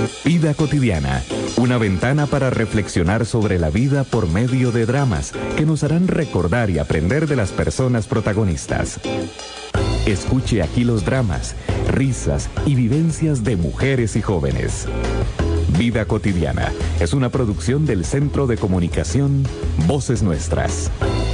Vida cotidiana, una ventana para reflexionar sobre la vida por medio de dramas que nos harán recordar y aprender de las personas protagonistas. Escuche aquí los dramas, risas y vivencias de mujeres y jóvenes. Vida cotidiana es una producción del Centro de Comunicación Voces Nuestras.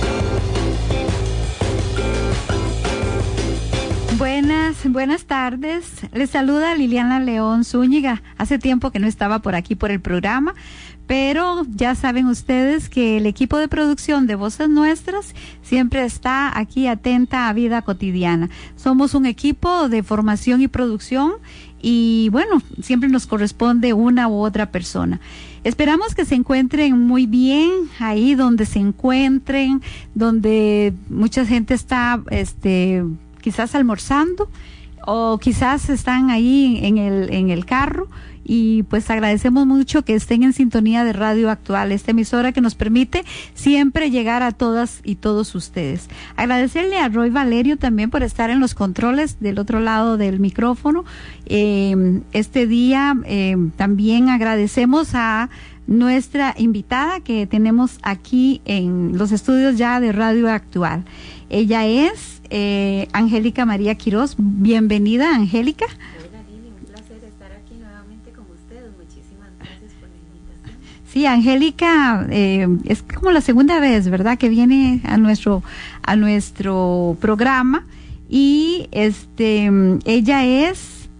Buenas tardes. Les saluda Liliana León Zúñiga. Hace tiempo que no estaba por aquí por el programa, pero ya saben ustedes que el equipo de producción de Voces Nuestras siempre está aquí atenta a Vida cotidiana. Somos un equipo de formación y producción y bueno, siempre nos corresponde una u otra persona. Esperamos que se encuentren muy bien ahí donde se encuentren, donde mucha gente está quizás almorzando o quizás están ahí en el carro, y pues agradecemos mucho que estén en sintonía de Radio Actual, esta emisora que nos permite siempre llegar a todas y todos ustedes. Agradecerle a Roy Valerio también por estar en los controles del otro lado del micrófono. Este día también agradecemos a nuestra invitada que tenemos aquí en los estudios ya de Radio Actual. Ella es Angélica María Quiroz. Bienvenida, Angélica. Hola, Lili, un placer estar aquí nuevamente con ustedes. Muchísimas gracias por la invitación. Sí, Angélica es como la segunda vez, ¿verdad?, que viene a nuestro programa, y ella es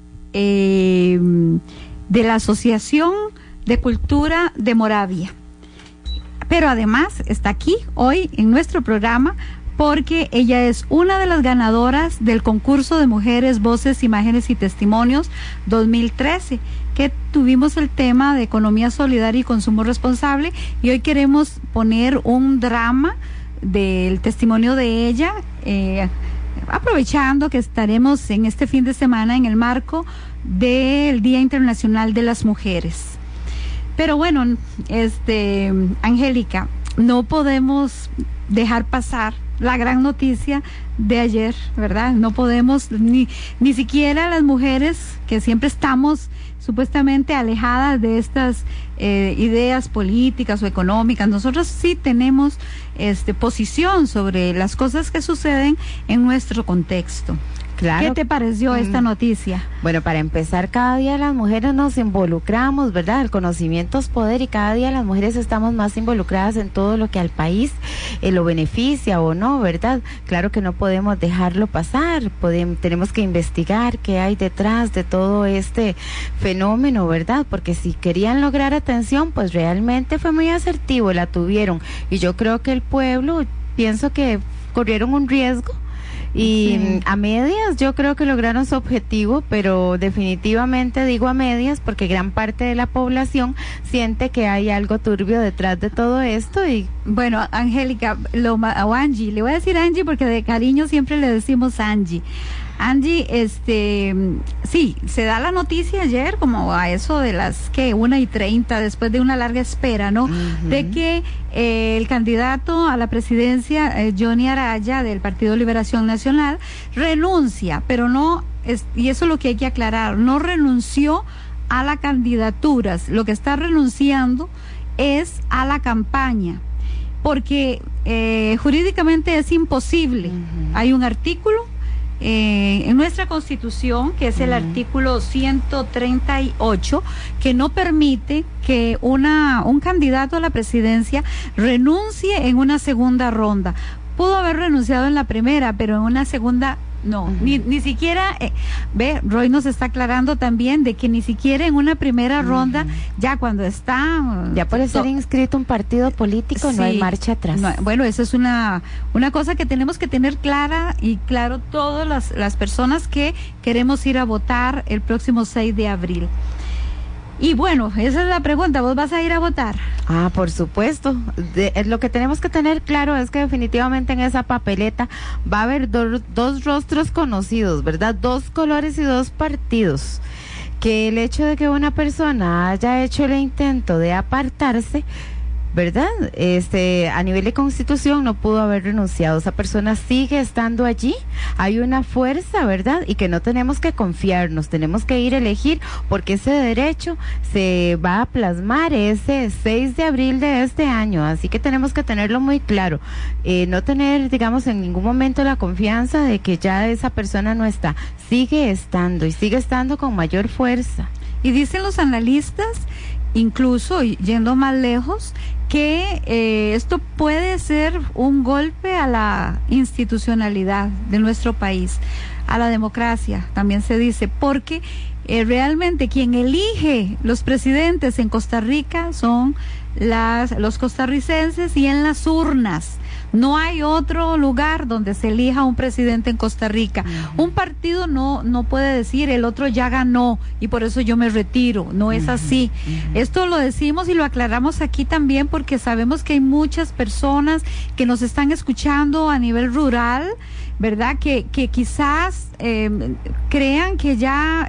de la Asociación de Cultura de Moravia, pero además está aquí hoy en nuestro programa porque ella es una de las ganadoras del concurso de Mujeres, Voces, Imágenes y Testimonios 2013, que tuvimos el tema de economía solidaria y consumo responsable, y hoy queremos poner un drama del testimonio de ella, aprovechando que estaremos en este fin de semana en el marco del Día Internacional de las Mujeres. Pero bueno, Angélica, no podemos dejar pasar la gran noticia de ayer, ¿verdad? No podemos, ni siquiera las mujeres que siempre estamos supuestamente alejadas de estas ideas políticas o económicas, nosotros sí tenemos posición sobre las cosas que suceden en nuestro contexto. Claro. ¿Qué te pareció esta noticia? Bueno, para empezar, cada día las mujeres nos involucramos, ¿verdad? El conocimiento es poder, y cada día las mujeres estamos más involucradas en todo lo que al país lo beneficia o no, ¿verdad? Claro que no podemos dejarlo pasar, tenemos que investigar qué hay detrás de todo este fenómeno, ¿verdad? Porque si querían lograr atención, pues realmente fue muy asertivo, la tuvieron, y yo creo que el pueblo, pienso que corrieron un riesgo. Y sí, a medias yo creo que lograron su objetivo, pero definitivamente digo a medias porque gran parte de la población siente que hay algo turbio detrás de todo esto. Y bueno, Angélica, o Angie, le voy a decir Angie porque de cariño siempre le decimos Angie. Angie, sí, se da la noticia ayer como a eso de las 1:30, después de una larga espera, ¿no? Uh-huh. De que el candidato a la presidencia, Johnny Araya, del Partido Liberación Nacional, renuncia, pero no, y eso es lo que hay que aclarar, no renunció a la candidatura, lo que está renunciando es a la campaña, porque jurídicamente es imposible. Uh-huh. Hay un artículo en nuestra Constitución, que es el artículo 138, que no permite que un candidato a la presidencia renuncie en una segunda ronda. Pudo haber renunciado en la primera, pero en una segunda no. Uh-huh. Ni siquiera, Roy nos está aclarando también de que ni siquiera en una primera ronda, ya cuando está... Ya por ser inscrito un partido político, sí, no hay marcha atrás. No, bueno, eso es una cosa que tenemos que tener clara y claro todas las personas que queremos ir a votar el próximo 6 de abril. Y bueno, esa es la pregunta, ¿vos vas a ir a votar? Ah, por supuesto. Lo que tenemos que tener claro es que definitivamente en esa papeleta va a haber dos rostros conocidos, ¿verdad? 2 colores y 2 partidos. Que el hecho de que una persona haya hecho el intento de apartarse, ¿verdad? A nivel de Constitución no pudo haber renunciado. Esa persona sigue estando allí. Hay una fuerza, ¿verdad? Y que no tenemos que confiarnos, tenemos que ir a elegir, porque ese derecho se va a plasmar ese 6 de abril de este año. Así que tenemos que tenerlo muy claro. No tener, digamos, en ningún momento la confianza de que ya esa persona no está. Sigue estando y sigue estando con mayor fuerza. Y dicen los analistas, incluso yendo más lejos, que esto puede ser un golpe a la institucionalidad de nuestro país, a la democracia, también se dice, porque realmente quien elige los presidentes en Costa Rica son los costarricenses y en las urnas. No hay otro lugar donde se elija un presidente en Costa Rica. Un partido no puede decir el otro ya ganó y por eso yo me retiro. No es así. Esto lo decimos y lo aclaramos aquí también porque sabemos que hay muchas personas que nos están escuchando a nivel rural, ¿verdad? Que quizás crean que ya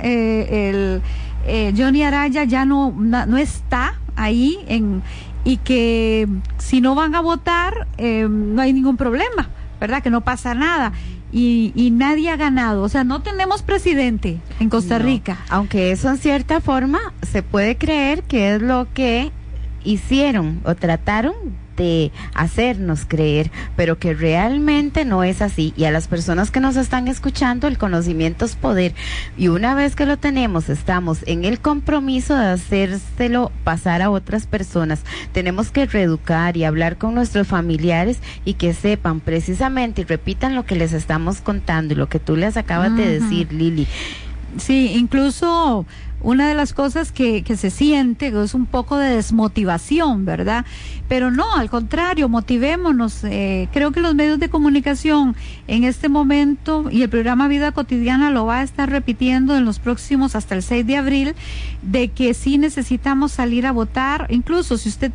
Johnny Araya ya no está ahí y que si no van a votar no hay ningún problema, ¿verdad? Que no pasa nada y nadie ha ganado, o sea, no tenemos presidente en Costa Rica. Aunque eso en cierta forma se puede creer que es lo que hicieron o trataron de hacernos creer, pero que realmente no es así. Y a las personas que nos están escuchando, el conocimiento es poder, y una vez que lo tenemos, estamos en el compromiso de hacérselo pasar a otras personas. Tenemos que reeducar y hablar con nuestros familiares y que sepan precisamente y repitan lo que les estamos contando y lo que tú les acabas de decir, Lili. Sí, incluso una de las cosas que se siente es un poco de desmotivación, ¿verdad? Pero no, al contrario, motivémonos. Creo que los medios de comunicación en este momento y el programa Vida Cotidiana lo va a estar repitiendo en los próximos hasta el 6 de abril, de que sí necesitamos salir a votar. Incluso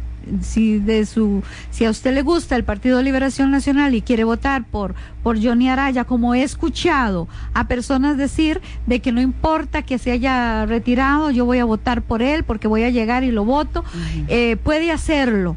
si a usted le gusta el Partido de Liberación Nacional y quiere votar por Johnny Araya, como he escuchado a personas decir de que no importa que se haya retirado, yo voy a votar por él porque voy a llegar y lo voto, puede hacerlo.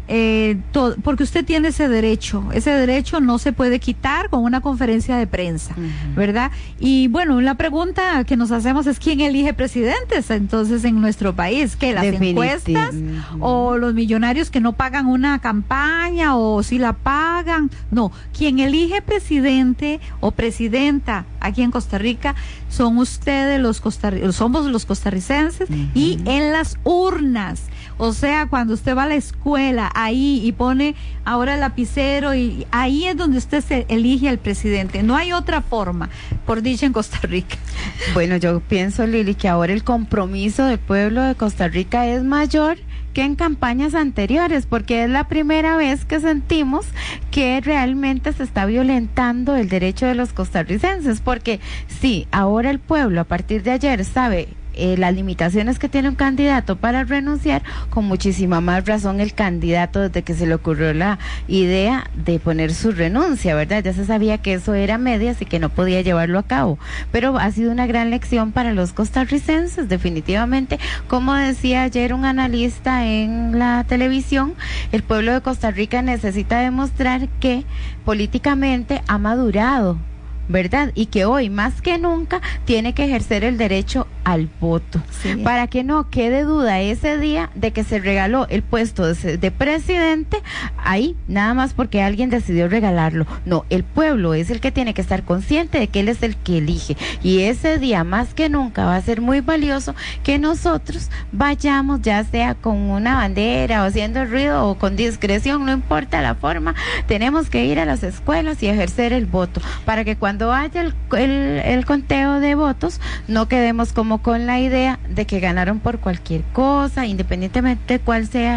Porque usted tiene ese derecho no se puede quitar con una conferencia de prensa, ¿verdad? Y bueno, la pregunta que nos hacemos es ¿quién elige presidentes entonces en nuestro país? ¿Qué, las encuestas o los millonarios que no pagan una campaña o si la pagan? No, quien elige presidente o presidenta aquí en Costa Rica son ustedes somos los costarricenses y en las urnas. O sea, cuando usted va a la escuela, ahí, y pone ahora el lapicero, y ahí es donde usted se elige al presidente. No hay otra forma, por dicha, en Costa Rica. Bueno, yo pienso, Lili, que ahora el compromiso del pueblo de Costa Rica es mayor que en campañas anteriores, porque es la primera vez que sentimos que realmente se está violentando el derecho de los costarricenses, porque sí, ahora el pueblo a partir de ayer sabe las limitaciones que tiene un candidato para renunciar, con muchísima más razón el candidato, desde que se le ocurrió la idea de poner su renuncia, ¿verdad? Ya se sabía que eso era medias y que no podía llevarlo a cabo, pero ha sido una gran lección para los costarricenses, definitivamente. Como decía ayer un analista en la televisión, el pueblo de Costa Rica necesita demostrar que políticamente ha madurado, ¿verdad? Y que hoy más que nunca tiene que ejercer el derecho al voto, para que no quede duda ese día de que se regaló el puesto de presidente ahí, nada más porque alguien decidió regalarlo. No, el pueblo es el que tiene que estar consciente de que él es el que elige, y ese día más que nunca va a ser muy valioso que nosotros vayamos, ya sea con una bandera o haciendo ruido o con discreción, no importa la forma, tenemos que ir a las escuelas y ejercer el voto, para que cuando haya el conteo de votos no quedemos como con la idea de que ganaron por cualquier cosa, independientemente de cuál sea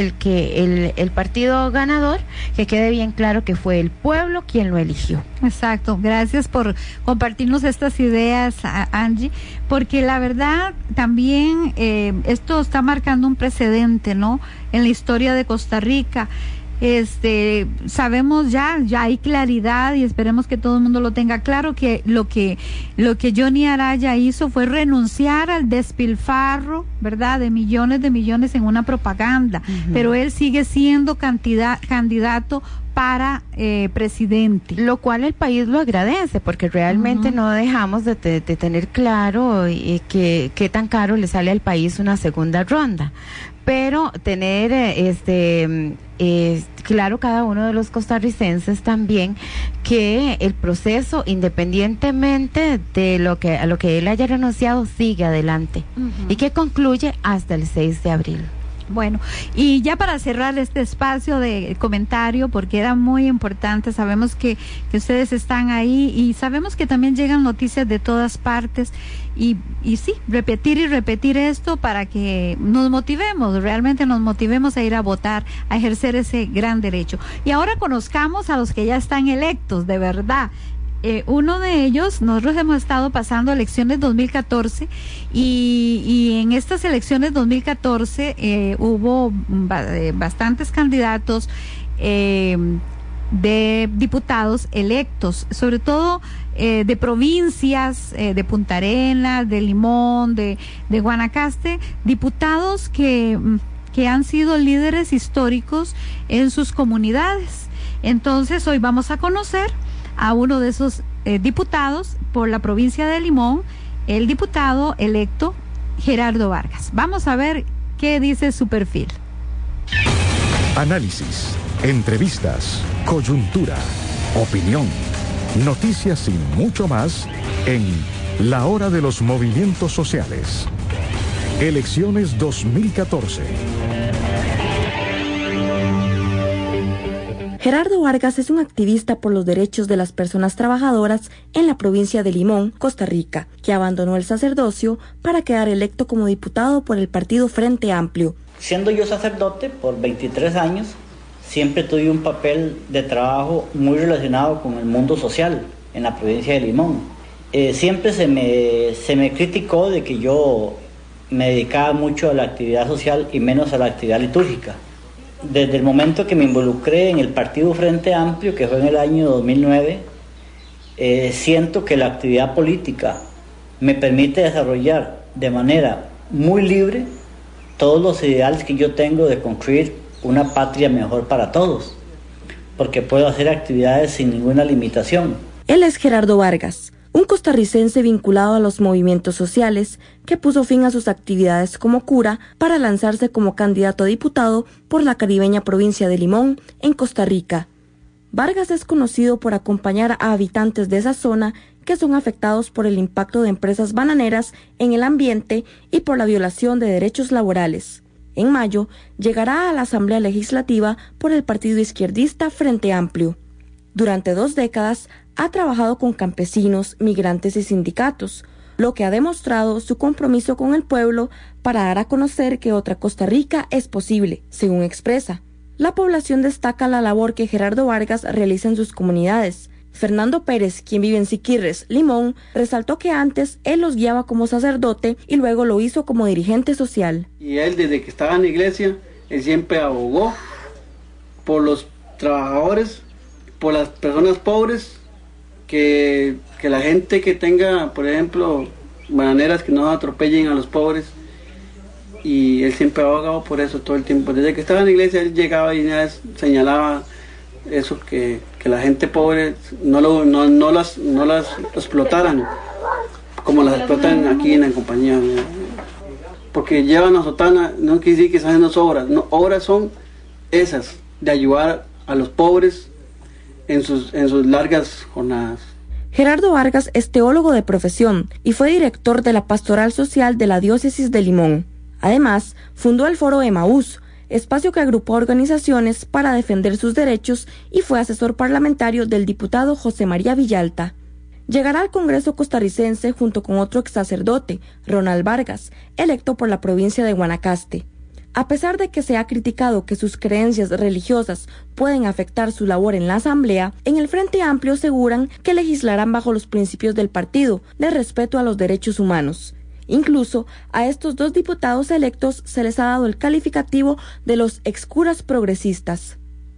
el partido ganador, que quede bien claro que fue el pueblo quien lo eligió. Exacto, gracias por compartirnos estas ideas, Angie, porque la verdad también esto está marcando un precedente, ¿no?, en la historia de Costa Rica. sabemos ya hay claridad y esperemos que todo el mundo lo tenga claro que lo que Johnny Araya hizo fue renunciar al despilfarro, ¿verdad?, de millones en una propaganda, pero él sigue siendo candidato para presidente. Lo cual el país lo agradece, porque realmente no dejamos de tener claro qué tan caro le sale al país una segunda ronda. Pero tener claro cada uno de los costarricenses también que el proceso, independientemente de a lo que él haya renunciado, sigue adelante y que concluye hasta el 6 de abril. Bueno, y ya para cerrar este espacio de comentario, porque era muy importante, sabemos que ustedes están ahí y sabemos que también llegan noticias de todas partes y sí, repetir esto para que nos motivemos, realmente nos motivemos a ir a votar, a ejercer ese gran derecho. Y ahora conozcamos a los que ya están electos, de verdad. Uno de ellos, nosotros hemos estado pasando elecciones 2014 y en estas elecciones 2014 hubo bastantes candidatos de diputados electos, sobre todo de provincias, de Punta Arenas, de Limón, de Guanacaste, diputados que han sido líderes históricos en sus comunidades. Entonces hoy vamos a conocer a uno de esos diputados por la provincia de Limón, el diputado electo Gerardo Vargas. Vamos a ver qué dice su perfil. Análisis, entrevistas, coyuntura, opinión, noticias y mucho más en La Hora de los Movimientos Sociales. Elecciones 2014. Gerardo Vargas es un activista por los derechos de las personas trabajadoras en la provincia de Limón, Costa Rica, que abandonó el sacerdocio para quedar electo como diputado por el partido Frente Amplio. Siendo yo sacerdote por 23 años, siempre tuve un papel de trabajo muy relacionado con el mundo social en la provincia de Limón. Siempre se me criticó de que yo me dedicaba mucho a la actividad social y menos a la actividad litúrgica. Desde el momento que me involucré en el partido Frente Amplio, que fue en el año 2009, siento que la actividad política me permite desarrollar de manera muy libre todos los ideales que yo tengo de construir una patria mejor para todos, porque puedo hacer actividades sin ninguna limitación. Él es Gerardo Vargas, un costarricense vinculado a los movimientos sociales que puso fin a sus actividades como cura para lanzarse como candidato a diputado por la caribeña provincia de Limón, en Costa Rica. Vargas es conocido por acompañar a habitantes de esa zona que son afectados por el impacto de empresas bananeras en el ambiente y por la violación de derechos laborales. En mayo, llegará a la Asamblea Legislativa por el partido izquierdista Frente Amplio. Durante 2 décadas, ha trabajado con campesinos, migrantes y sindicatos, lo que ha demostrado su compromiso con el pueblo para dar a conocer que otra Costa Rica es posible, según expresa. La población destaca la labor que Gerardo Vargas realiza en sus comunidades. Fernando Pérez, quien vive en Siquirres, Limón, resaltó que antes él los guiaba como sacerdote y luego lo hizo como dirigente social. Y él, desde que estaba en la iglesia, él siempre abogó por los trabajadores, por las personas pobres, que la gente que tenga, por ejemplo, bananeras que no atropellen a los pobres, y él siempre ha abogado por eso todo el tiempo. Desde que estaba en la iglesia él llegaba y señalaba eso, que la gente pobre no las explotaran como las explotan aquí en la compañía, porque llevan la sotana, no quiere decir que están haciendo obras, no, obras son esas, de ayudar a los pobres en sus largas jornadas. Gerardo Vargas es teólogo de profesión y fue director de la Pastoral Social de la Diócesis de Limón. Además, fundó el Foro Emaús, espacio que agrupó organizaciones para defender sus derechos, y fue asesor parlamentario del diputado José María Villalta. Llegará al Congreso costarricense junto con otro ex sacerdote, Ronald Vargas, electo por la provincia de Guanacaste. A pesar de que se ha criticado que sus creencias religiosas pueden afectar su labor en la Asamblea, en el Frente Amplio aseguran que legislarán bajo los principios del partido, de respeto a los derechos humanos. Incluso a estos 2 diputados electos se les ha dado el calificativo de los excuras progresistas.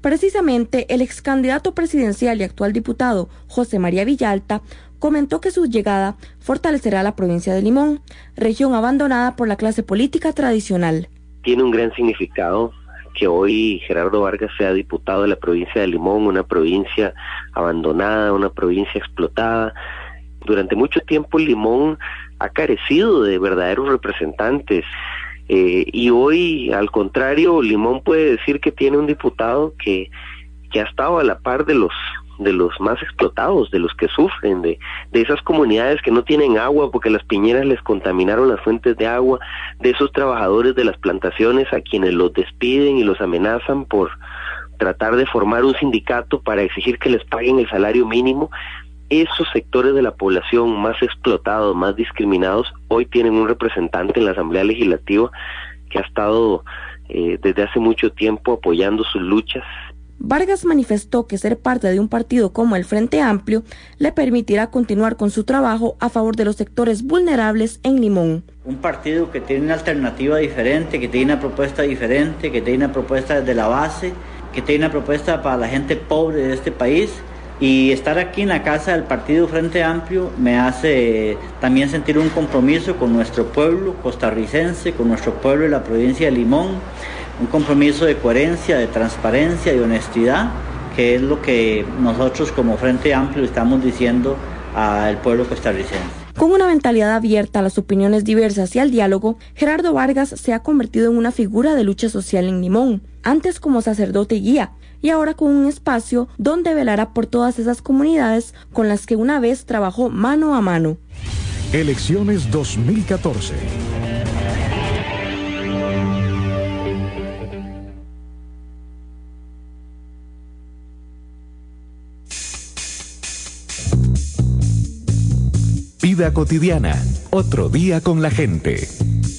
Precisamente, el ex candidato presidencial y actual diputado José María Villalta comentó que su llegada fortalecerá la provincia de Limón, región abandonada por la clase política tradicional. Tiene un gran significado que hoy Gerardo Vargas sea diputado de la provincia de Limón, una provincia abandonada, una provincia explotada. Durante mucho tiempo Limón ha carecido de verdaderos representantes y hoy, al contrario, Limón puede decir que tiene un diputado que ha estado a la par de los más explotados, de los que sufren, de esas comunidades que no tienen agua porque las piñeras les contaminaron las fuentes de agua, de esos trabajadores de las plantaciones a quienes los despiden y los amenazan por tratar de formar un sindicato para exigir que les paguen el salario mínimo. Esos sectores de la población más explotados, más discriminados, hoy tienen un representante en la Asamblea Legislativa que ha estado desde hace mucho tiempo apoyando sus luchas. Vargas manifestó que ser parte de un partido como el Frente Amplio le permitirá continuar con su trabajo a favor de los sectores vulnerables en Limón. Un partido que tiene una alternativa diferente, que tiene una propuesta diferente, que tiene una propuesta desde la base, que tiene una propuesta para la gente pobre de este país. Y estar aquí en la casa del Partido Frente Amplio me hace también sentir un compromiso con nuestro pueblo costarricense, con nuestro pueblo de la provincia de Limón, un compromiso de coherencia, de transparencia, de honestidad, que es lo que nosotros como Frente Amplio estamos diciendo al pueblo costarricense. Con una mentalidad abierta a las opiniones diversas y al diálogo, Gerardo Vargas se ha convertido en una figura de lucha social en Limón, antes como sacerdote y guía, y ahora con un espacio donde velará por todas esas comunidades con las que una vez trabajó mano a mano. Elecciones 2014. Vida cotidiana, otro día con la gente.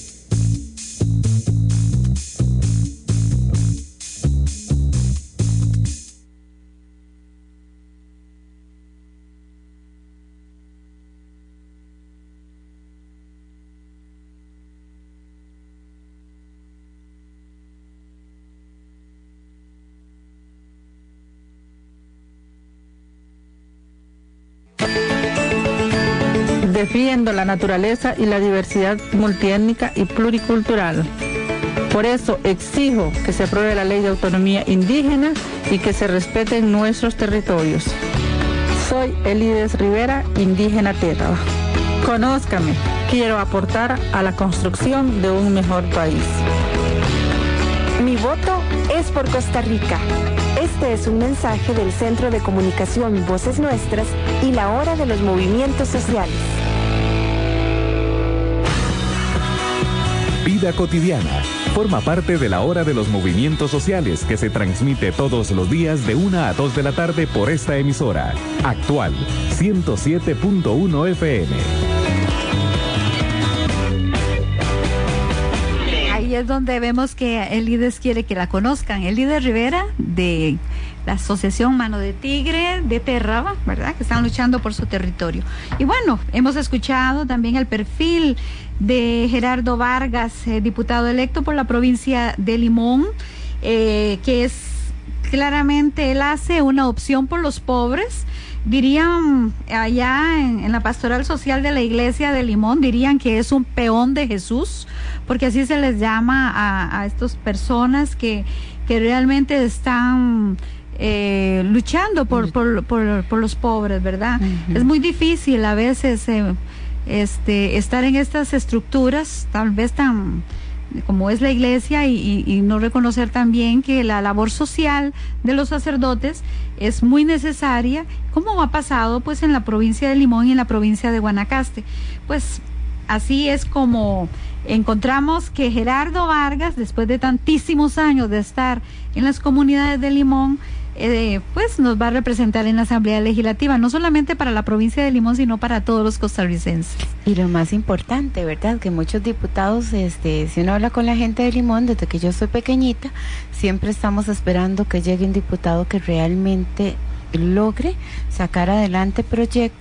Defiendo la naturaleza y la diversidad multiétnica y pluricultural. Por eso exijo que se apruebe la ley de autonomía indígena y que se respeten nuestros territorios. Soy Elides Rivera, indígena Tétaba. Conózcame, quiero aportar a la construcción de un mejor país. Mi voto es por Costa Rica. Este es un mensaje del Centro de Comunicación Voces Nuestras y la Hora de los Movimientos Sociales. Vida cotidiana forma parte de la Hora de los Movimientos Sociales que se transmite todos los días de 1 a 2 de la tarde por esta emisora. Actual 107.1 FM. Ahí es donde vemos que Elides quiere que la conozcan. Elides Rivera de la Asociación Mano de Tigre de Tétaba, ¿verdad? Que están luchando por su territorio. Y bueno, hemos escuchado también el perfil de Gerardo Vargas, diputado electo por la provincia de Limón, que es claramente, él hace una opción por los pobres. Dirían allá en la pastoral social de la iglesia de Limón, dirían que es un peón de Jesús, porque así se les llama a estas personas que realmente están luchando por los pobres, ¿verdad? Uh-huh. Es muy difícil a veces estar en estas estructuras, tal vez tan como es la iglesia, y no reconocer también que la labor social de los sacerdotes es muy necesaria, como ha pasado pues en la provincia de Limón y en la provincia de Guanacaste. Pues así es como encontramos que Gerardo Vargas, después de tantísimos años de estar en las comunidades de Limón, pues nos va a representar en la Asamblea Legislativa, no solamente para la provincia de Limón, sino para todos los costarricenses. Y lo más importante, ¿verdad? Que muchos diputados, si uno habla con la gente de Limón, desde que yo soy pequeñita, siempre estamos esperando que llegue un diputado que realmente logre sacar adelante proyectos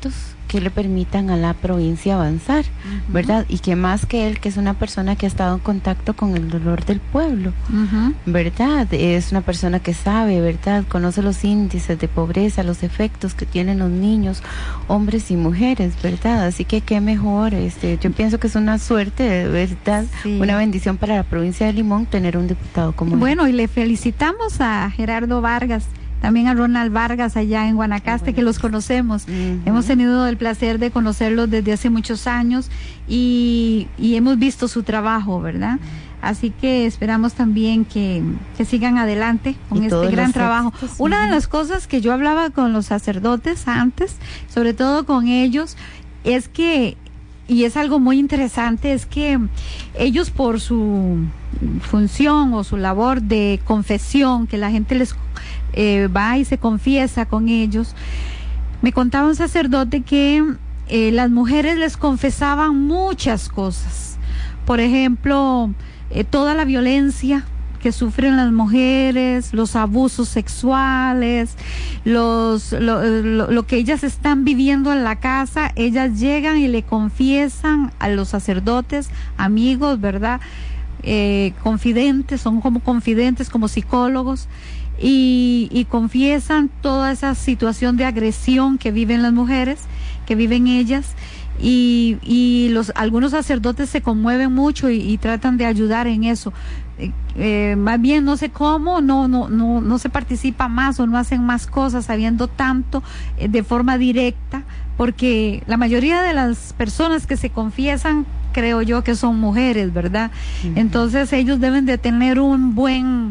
que le permitan a la provincia avanzar, ¿verdad? Y que más que él, que es una persona que ha estado en contacto con el dolor del pueblo, ¿verdad? Es una persona que sabe, ¿verdad? Conoce los índices de pobreza, los efectos que tienen los niños, hombres y mujeres, ¿verdad? Así que qué mejor, yo pienso que es una suerte, ¿verdad? Sí. Una bendición para la provincia de Limón tener un diputado como él. Bueno, y le felicitamos a Gerardo Vargas, también a Ronald Vargas allá en Guanacaste, que los conocemos. Hemos tenido el placer de conocerlos desde hace muchos años y hemos visto su trabajo, ¿verdad? Así que esperamos también que sigan adelante con este gran trabajo. Una de las cosas que yo hablaba con los sacerdotes antes, sobre todo con ellos, es que, y es algo muy interesante, es que ellos por su función o su labor de confesión, que la gente les va y se confiesa con ellos, me contaba un sacerdote que las mujeres les confesaban muchas cosas. Por ejemplo, toda la violencia que sufren las mujeres, los abusos sexuales, lo que ellas están viviendo en la casa, ellas llegan y le confiesan a los sacerdotes, amigos, ¿verdad? Confidentes, son como confidentes, como psicólogos, y confiesan toda esa situación de agresión que viven las mujeres, que viven ellas, y algunos sacerdotes se conmueven mucho y tratan de ayudar en eso. Más bien no sé cómo no se participa más o no hacen más cosas sabiendo tanto de forma directa, porque la mayoría de las personas que se confiesan, creo yo que son mujeres, ¿verdad? Entonces ellos deben de tener un buen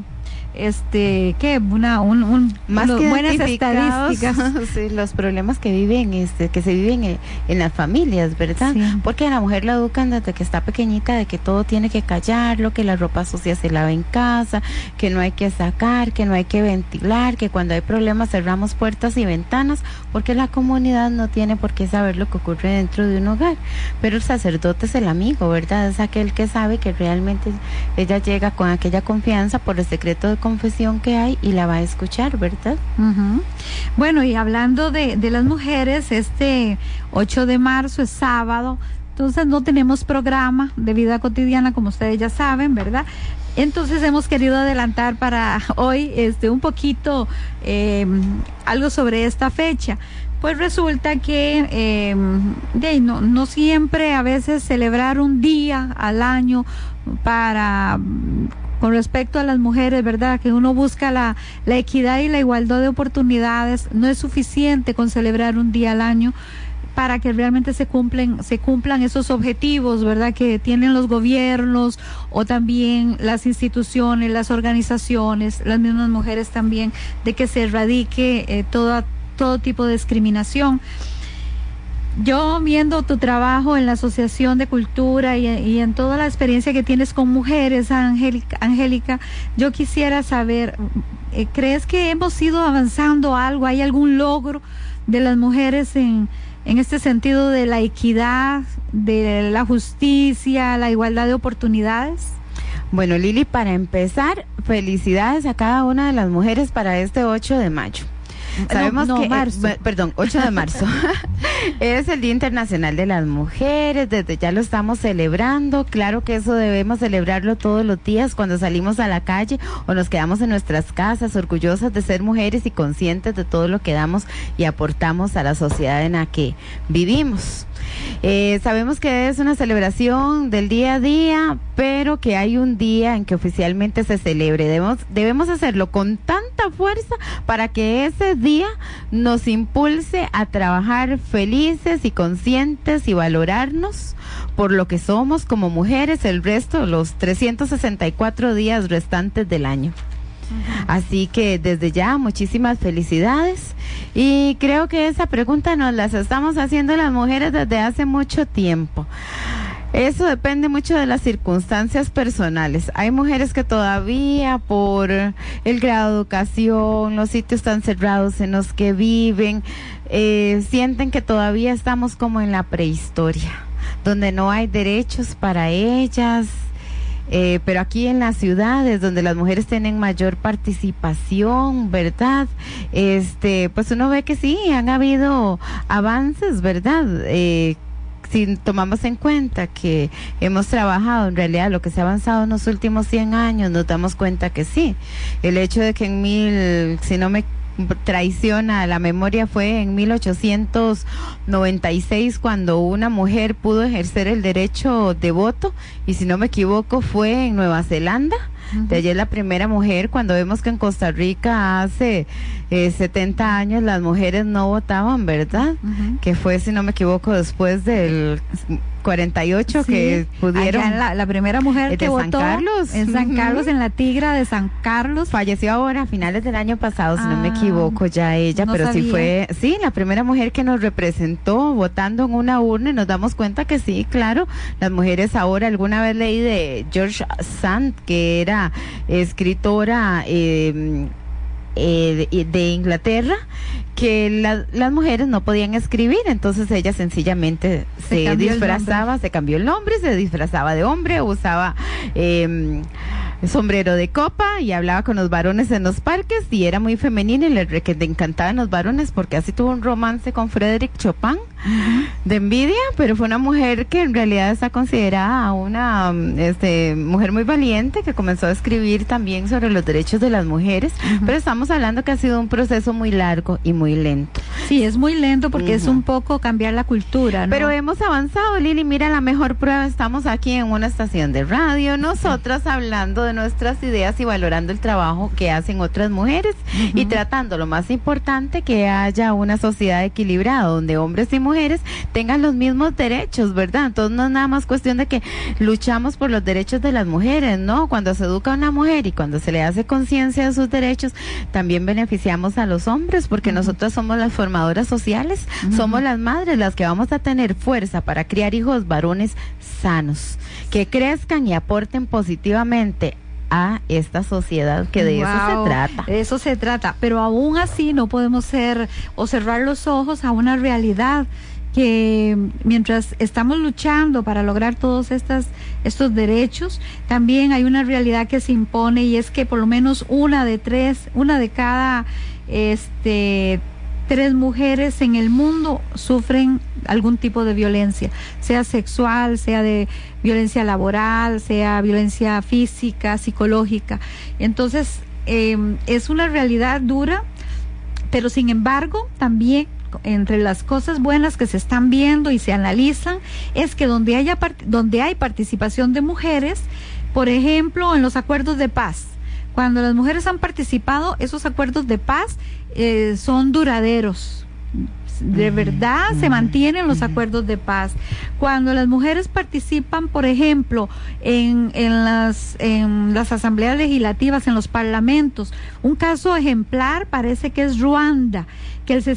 más que buenas estadísticas. Sí, los problemas que viven, que se viven en las familias, ¿verdad? Sí. Porque a la mujer la educan desde que está pequeñita de que todo tiene que callarlo, que la ropa sucia se lava en casa, que no hay que sacar, que no hay que ventilar, que cuando hay problemas cerramos puertas y ventanas, porque la comunidad no tiene por qué saber lo que ocurre dentro de un hogar. Pero el sacerdote es el amigo, ¿verdad? Es aquel que sabe que realmente ella llega con aquella confianza por el secreto de confesión que hay y la va a escuchar, ¿verdad? Bueno, y hablando de las mujeres, 8 de marzo es sábado, entonces no tenemos programa de vida cotidiana, como ustedes ya saben, ¿verdad? Entonces hemos querido adelantar para hoy un poquito algo sobre esta fecha. Pues resulta que no siempre, a veces celebrar un día al año con respecto a las mujeres, ¿verdad? Que uno busca la equidad y la igualdad de oportunidades. No es suficiente con celebrar un día al año para que realmente se cumplan esos objetivos, ¿verdad? Que tienen los gobiernos o también las instituciones, las organizaciones, las mismas mujeres también, de que se erradique todo tipo de discriminación. Yo, viendo tu trabajo en la Asociación de Cultura y en toda la experiencia que tienes con mujeres, Angélica, yo quisiera saber, ¿crees que hemos ido avanzando algo? ¿Hay algún logro de las mujeres en este sentido de la equidad, de la justicia, la igualdad de oportunidades? Bueno, Lili, para empezar, felicidades a cada una de las mujeres para este 8 de mayo. Sabemos que 8 de marzo es el Día Internacional de las Mujeres, desde ya lo estamos celebrando. Claro que eso debemos celebrarlo todos los días cuando salimos a la calle o nos quedamos en nuestras casas, orgullosas de ser mujeres y conscientes de todo lo que damos y aportamos a la sociedad en la que vivimos. Sabemos que es una celebración del día a día, pero que hay un día en que oficialmente se celebre. Debemos hacerlo con tanta fuerza para que ese día nos impulse a trabajar felices y conscientes y valorarnos por lo que somos como mujeres el resto, los 364 días restantes del año. Así que desde ya muchísimas felicidades, y creo que esa pregunta nos las estamos haciendo las mujeres desde hace mucho tiempo. Eso depende mucho de las circunstancias personales. Hay mujeres que todavía por el grado de educación, los sitios tan cerrados en los que viven, sienten que todavía estamos como en la prehistoria, donde no hay derechos para ellas. pero aquí en las ciudades donde las mujeres tienen mayor participación, ¿verdad? Pues uno ve que sí, han habido avances, ¿verdad? Si tomamos en cuenta que hemos trabajado, en realidad lo que se ha avanzado en los últimos 100 años, nos damos cuenta que sí. El hecho de que si no me traiciona la memoria, fue en 1896 cuando una mujer pudo ejercer el derecho de voto, y si no me equivoco fue en Nueva Zelanda. De allí es la primera mujer, cuando vemos que en Costa Rica hace 70 años las mujeres no votaban, ¿verdad? Que fue, si no me equivoco, después del 48 sí, que pudieron. La primera mujer que votó en San Carlos, en la Tigra de San Carlos. Falleció ahora a finales del año pasado, si no me equivoco, ya ella, no pero sabía. Sí fue, sí, la primera mujer que nos representó votando en una urna, y nos damos cuenta que sí, claro, las mujeres ahora, alguna vez leí de George Sand, que era escritora de Inglaterra, que las mujeres no podían escribir, entonces ella sencillamente se disfrazaba, se cambió el nombre, se disfrazaba de hombre, usaba sombrero de copa y hablaba con los varones en los parques, y era muy femenina y le encantaban los varones, porque así tuvo un romance con Frédéric Chopin de envidia, pero fue una mujer que en realidad está considerada una mujer muy valiente, que comenzó a escribir también sobre los derechos de las mujeres, pero estamos hablando que ha sido un proceso muy largo y muy lento. Sí, es muy lento porque es un poco cambiar la cultura, ¿no? Pero hemos avanzado, Lili, mira, la mejor prueba, estamos aquí en una estación de radio, nosotras hablando de nuestras ideas y valorando el trabajo que hacen otras mujeres y tratando lo más importante, que haya una sociedad equilibrada donde hombres y mujeres tengan los mismos derechos, ¿verdad? Entonces no es nada más cuestión de que luchamos por los derechos de las mujeres, ¿no? Cuando se educa a una mujer y cuando se le hace conciencia de sus derechos, también beneficiamos a los hombres, porque nosotros somos las formadoras sociales, somos las madres las que vamos a tener fuerza para criar hijos varones sanos, que crezcan y aporten positivamente a esta sociedad, que de eso se trata. De eso se trata, pero aún así no podemos cerrar los ojos a una realidad, que mientras estamos luchando para lograr todos estos derechos, también hay una realidad que se impone, y es que por lo menos una de cada 3 mujeres en el mundo sufren algún tipo de violencia, sea sexual, sea de violencia laboral, sea violencia física, psicológica. Entonces, es una realidad dura, pero sin embargo, también entre las cosas buenas que se están viendo y se analizan, es que donde hay participación de mujeres, por ejemplo, en los acuerdos de paz, cuando las mujeres han participado, esos acuerdos de paz son duraderos. De verdad se mantienen los acuerdos de paz. Cuando las mujeres participan, por ejemplo, en las asambleas legislativas, en los parlamentos, un caso ejemplar parece que es Ruanda, que el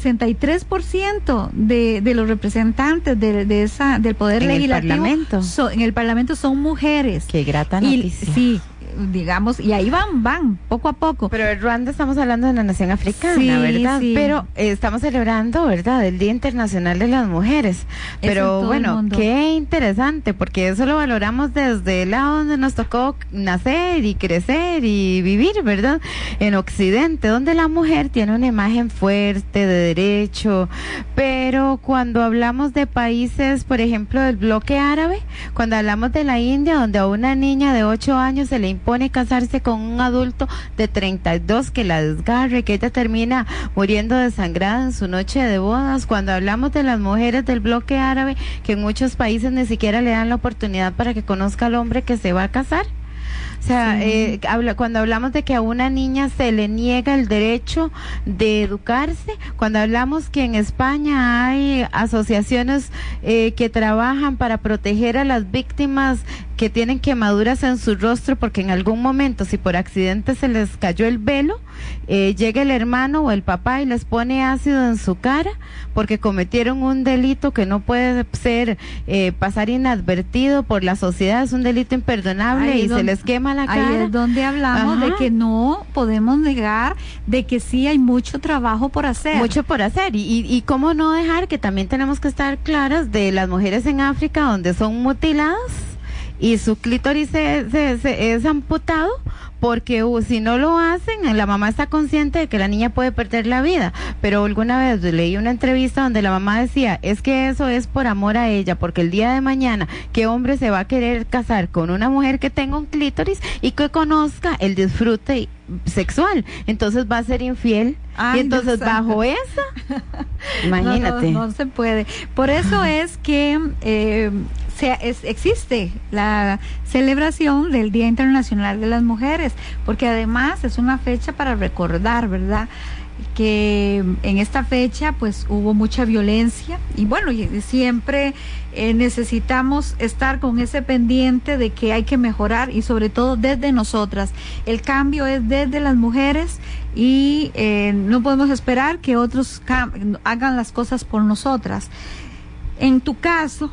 63% de los representantes del poder legislativo en el parlamento son mujeres. Qué grata noticia. Sí, digamos, y ahí van poco a poco. Pero en Ruanda estamos hablando de la nación africana, sí, ¿verdad? Sí. Pero estamos celebrando, ¿verdad?, el Día Internacional de las Mujeres. Pero bueno, qué interesante, porque eso lo valoramos desde el lado donde nos tocó nacer y crecer y vivir, ¿verdad? En Occidente, donde la mujer tiene una imagen fuerte de derecho, pero cuando hablamos de países, por ejemplo, del bloque árabe, cuando hablamos de la India, donde a una niña de 8 años se le impone casarse con un adulto de 32 que la desgarre, que ella termina muriendo desangrada en su noche de bodas. Cuando hablamos de las mujeres del bloque árabe, que en muchos países ni siquiera le dan la oportunidad para que conozca al hombre que se va a casar. O sea, cuando hablamos de que a una niña se le niega el derecho de educarse, cuando hablamos que en España hay asociaciones que trabajan para proteger a las víctimas que tienen quemaduras en su rostro porque en algún momento, si por accidente se les cayó el velo, llega el hermano o el papá y les pone ácido en su cara porque cometieron un delito que no puede pasar inadvertido por la sociedad, es un delito imperdonable, se les quema la cara. Ahí es donde hablamos de que no podemos negar de que sí hay mucho trabajo por hacer. Mucho por hacer, y cómo no dejar que también tenemos que estar claras de las mujeres en África donde son mutiladas y su clítoris es amputado, porque si no lo hacen, la mamá está consciente de que la niña puede perder la vida. Pero alguna vez leí una entrevista donde la mamá decía, es que eso es por amor a ella, porque el día de mañana, ¿qué hombre se va a querer casar con una mujer que tenga un clítoris y que conozca el disfrute sexual? Entonces va a ser infiel. Ay, y entonces bajo esa, imagínate. No se puede. Por eso es que existe la celebración del Día Internacional de las Mujeres, porque además es una fecha para recordar, ¿verdad?, que en esta fecha pues hubo mucha violencia y bueno, y siempre necesitamos estar con ese pendiente de que hay que mejorar, y sobre todo desde nosotras. El cambio es desde las mujeres y no podemos esperar que otros hagan las cosas por nosotras. En tu caso,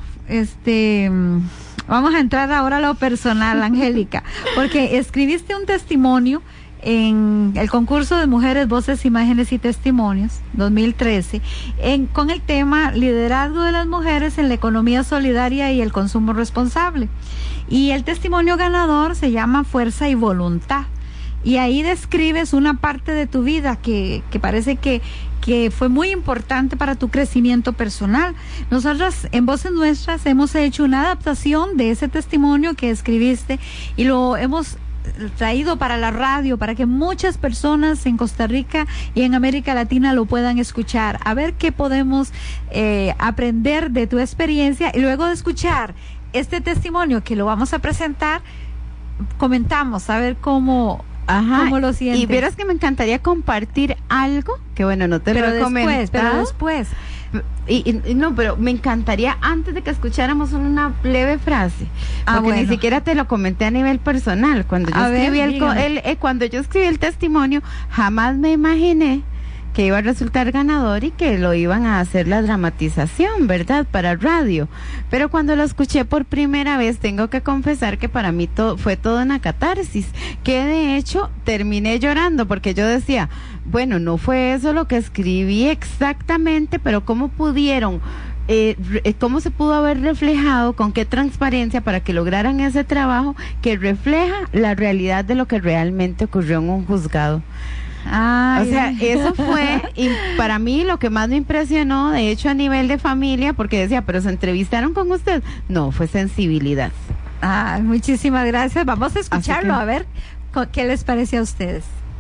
vamos a entrar ahora a lo personal, Angélica, porque escribiste un testimonio en el concurso de Mujeres, Voces, Imágenes y Testimonios 2013, con el tema Liderazgo de las Mujeres en la Economía Solidaria y el Consumo Responsable. Y el testimonio ganador se llama Fuerza y Voluntad. Y ahí describes una parte de tu vida que parece que fue muy importante para tu crecimiento personal. Nosotras en Voces Nuestras hemos hecho una adaptación de ese testimonio que escribiste y lo hemos traído para la radio, para que muchas personas en Costa Rica y en América Latina lo puedan escuchar, a ver qué podemos aprender de tu experiencia, y luego de escuchar este testimonio que lo vamos a presentar, comentamos a ver cómo lo sientes. Y verás que me encantaría compartir algo que bueno, no te lo he comentado. Pero después. No, pero me encantaría antes de que escucháramos una breve frase, porque bueno, ni siquiera te lo comenté a nivel personal. Cuando yo escribí el testimonio, jamás me imaginé que iba a resultar ganador y que lo iban a hacer la dramatización, ¿verdad?, para radio. Pero cuando lo escuché por primera vez, tengo que confesar que para mí fue toda una catarsis, que de hecho terminé llorando, porque yo decía, bueno, no fue eso lo que escribí exactamente, pero ¿cómo pudieron? ¿Cómo se pudo haber reflejado, con qué transparencia para que lograran ese trabajo que refleja la realidad de lo que realmente ocurrió en un juzgado? Ay. O sea, eso fue para mí lo que más me impresionó, de hecho a nivel de familia, porque decía, pero ¿se entrevistaron con usted? No, fue sensibilidad. Muchísimas gracias, vamos a escucharlo, a ver qué les parece a ustedes.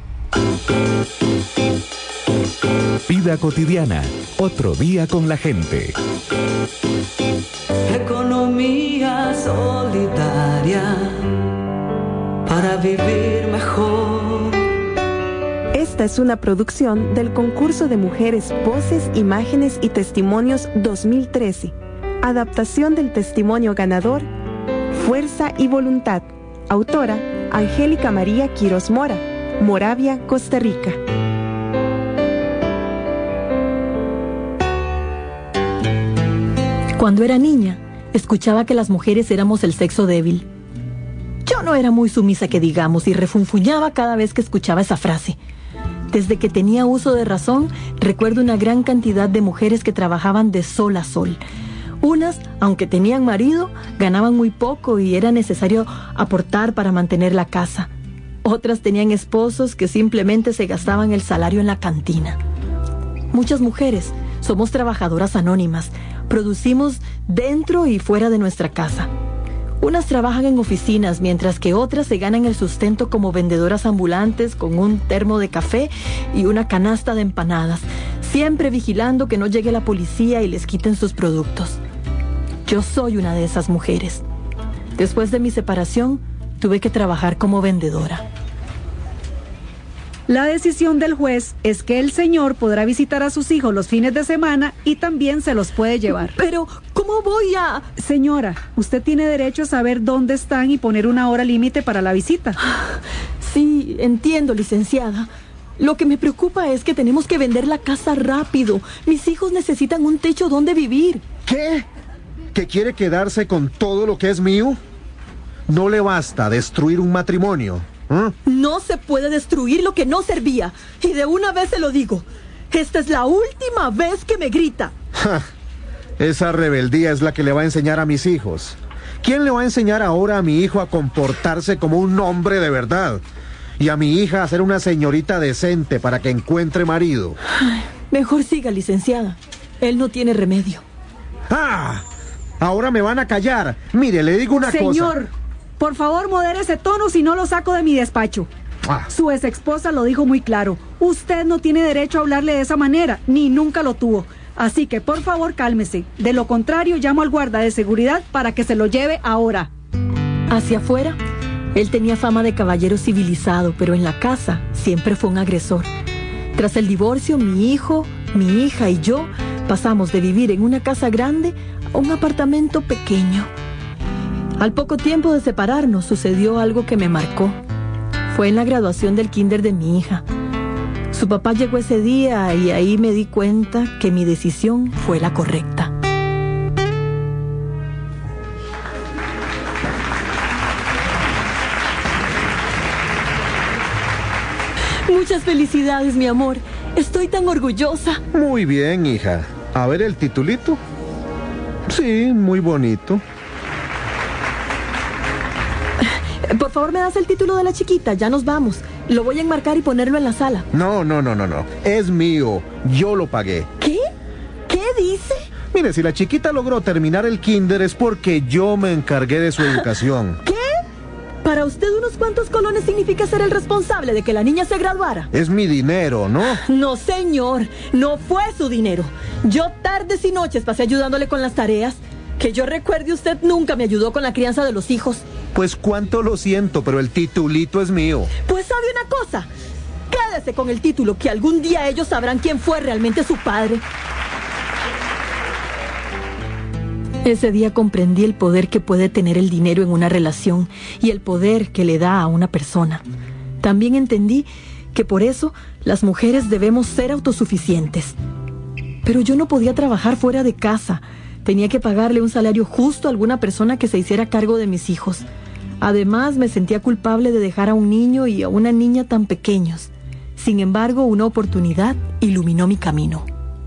Vida cotidiana, otro día con la gente. Economía solidaria para vivir mejor. Esta es una producción del Concurso de Mujeres, Voces, Imágenes y Testimonios 2013. Adaptación del testimonio ganador, Fuerza y Voluntad. Autora, Angélica María Quiroz Mora, Moravia, Costa Rica. Cuando era niña, escuchaba que las mujeres éramos el sexo débil. Yo no era muy sumisa, que digamos, y refunfuñaba cada vez que escuchaba esa frase. Desde que tenía uso de razón, recuerdo una gran cantidad de mujeres que trabajaban de sol a sol. Unas, aunque tenían marido, ganaban muy poco y era necesario aportar para mantener la casa. Otras tenían esposos que simplemente se gastaban el salario en la cantina. Muchas mujeres somos trabajadoras anónimas. Producimos dentro y fuera de nuestra casa. Unas trabajan en oficinas, mientras que otras se ganan el sustento como vendedoras ambulantes con un termo de café y una canasta de empanadas, siempre vigilando que no llegue la policía y les quiten sus productos. Yo soy una de esas mujeres. Después de mi separación, tuve que trabajar como vendedora. La decisión del juez es que el señor podrá visitar a sus hijos los fines de semana y también se los puede llevar. Pero, ¿cómo voy a...? Señora, usted tiene derecho a saber dónde están y poner una hora límite para la visita. Sí, entiendo, licenciada. Lo que me preocupa es que tenemos que vender la casa rápido. Mis hijos necesitan un techo donde vivir. ¿Qué? ¿Que quiere quedarse con todo lo que es mío? No le basta destruir un matrimonio. No se puede destruir lo que no servía. Y de una vez se lo digo. Esta es la última vez que me grita. Esa rebeldía es la que le va a enseñar a mis hijos ¿Quién le va a enseñar ahora a mi hijo a comportarse como un hombre de verdad? Y a mi hija a ser una señorita decente para que encuentre marido. Ay, mejor siga, licenciada. Él no tiene remedio. ¡Ah! Ahora me van a callar. Mire, le digo una cosa. Señor, por favor, modere ese tono, si no lo saco de mi despacho. Su ex esposa lo dijo muy claro. Usted no tiene derecho a hablarle de esa manera, ni nunca lo tuvo. Así que, por favor, cálmese. De lo contrario, llamo al guarda de seguridad para que se lo lleve ahora. Hacia afuera, él tenía fama de caballero civilizado, pero en la casa siempre fue un agresor. Tras el divorcio, mi hijo, mi hija y yo pasamos de vivir en una casa grande a un apartamento pequeño. Al poco tiempo de separarnos sucedió algo que me marcó. Fue en la graduación del kinder de mi hija. Su papá llegó ese día y ahí me di cuenta que mi decisión fue la correcta. Muchas felicidades, mi amor. Estoy tan orgullosa. Muy bien, hija. A ver el titulito. Sí, muy bonito. Por favor, ¿me das el título de la chiquita? Ya nos vamos. Lo voy a enmarcar y ponerlo en la sala. No. Es mío. Yo lo pagué. ¿Qué? ¿Qué dice? Mire, si la chiquita logró terminar el kinder es porque yo me encargué de su educación. ¿Qué? Para usted unos cuantos colones significa ser el responsable de que la niña se graduara. Es mi dinero, ¿no? No, señor. No fue su dinero. Yo tardes y noches pasé ayudándole con las tareas. Que yo recuerde, usted nunca me ayudó con la crianza de los hijos. Pues cuánto lo siento, pero el titulito es mío. Pues sabe una cosa. Quédese con el título, que algún día ellos sabrán quién fue realmente su padre. Ese día comprendí el poder que puede tener el dinero en una relación y el poder que le da a una persona. También entendí que por eso las mujeres debemos ser autosuficientes. Pero yo no podía trabajar fuera de casa. Tenía que pagarle un salario justo a alguna persona que se hiciera cargo de mis hijos. Además, me sentía culpable de dejar a un niño y a una niña tan pequeños. Sin embargo, una oportunidad iluminó mi camino.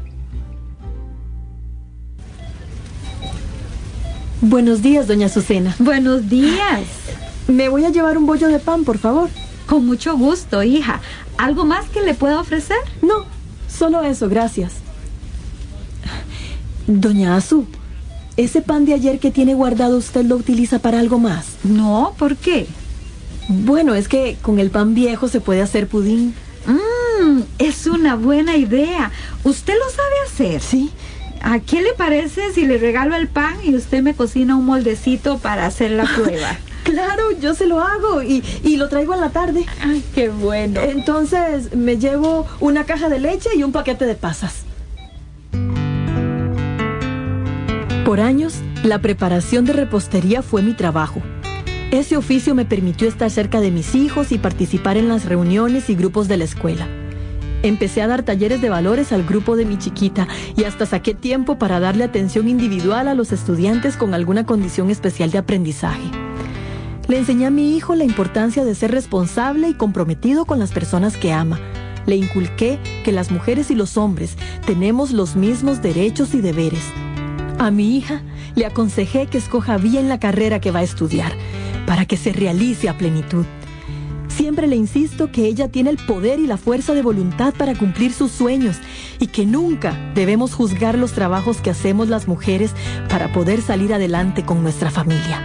Buenos días, doña Azucena. Buenos días. ¿Me voy a llevar un bollo de pan, por favor? Con mucho gusto, hija. ¿Algo más que le pueda ofrecer? No, solo eso, gracias. Doña Azu, ¿ese pan de ayer que tiene guardado usted lo utiliza para algo más? No, ¿por qué? Bueno, es que con el pan viejo se puede hacer pudín. Es una buena idea. ¿Usted lo sabe hacer? Sí. ¿A qué le parece si le regalo el pan y usted me cocina un moldecito para hacer la prueba? Claro, yo se lo hago y lo traigo en la tarde. Ay, qué bueno. Entonces me llevo una caja de leche y un paquete de pasas. Por años, la preparación de repostería fue mi trabajo. Ese oficio me permitió estar cerca de mis hijos y participar en las reuniones y grupos de la escuela. Empecé a dar talleres de valores al grupo de mi chiquita y hasta saqué tiempo para darle atención individual a los estudiantes con alguna condición especial de aprendizaje. Le enseñé a mi hijo la importancia de ser responsable y comprometido con las personas que ama. Le inculqué que las mujeres y los hombres tenemos los mismos derechos y deberes. A mi hija le aconsejé que escoja bien la carrera que va a estudiar para que se realice a plenitud. Siempre le insisto que ella tiene el poder y la fuerza de voluntad para cumplir sus sueños y que nunca debemos juzgar los trabajos que hacemos las mujeres para poder salir adelante con nuestra familia.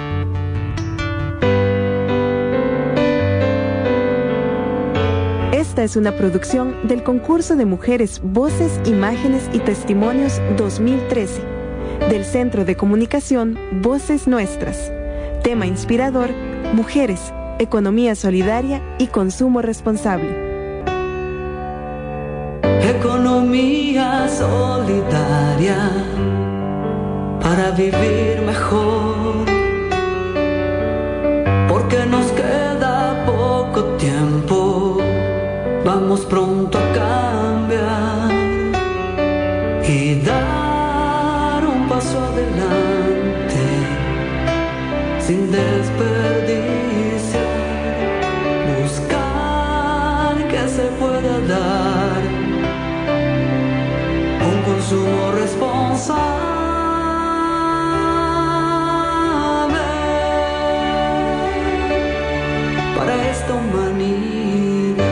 Esta es una producción del Concurso de Mujeres, Voces, Imágenes y Testimonios 2013, del Centro de Comunicación Voces Nuestras. Tema inspirador: Mujeres, Economía Solidaria y Consumo Responsable. Economía solidaria para vivir mejor, porque nos queda poco tiempo, vamos pronto a cambiar y dar un paso adelante sin desperdiciar, buscar que se pueda dar un consumo responsable. esta humanidad.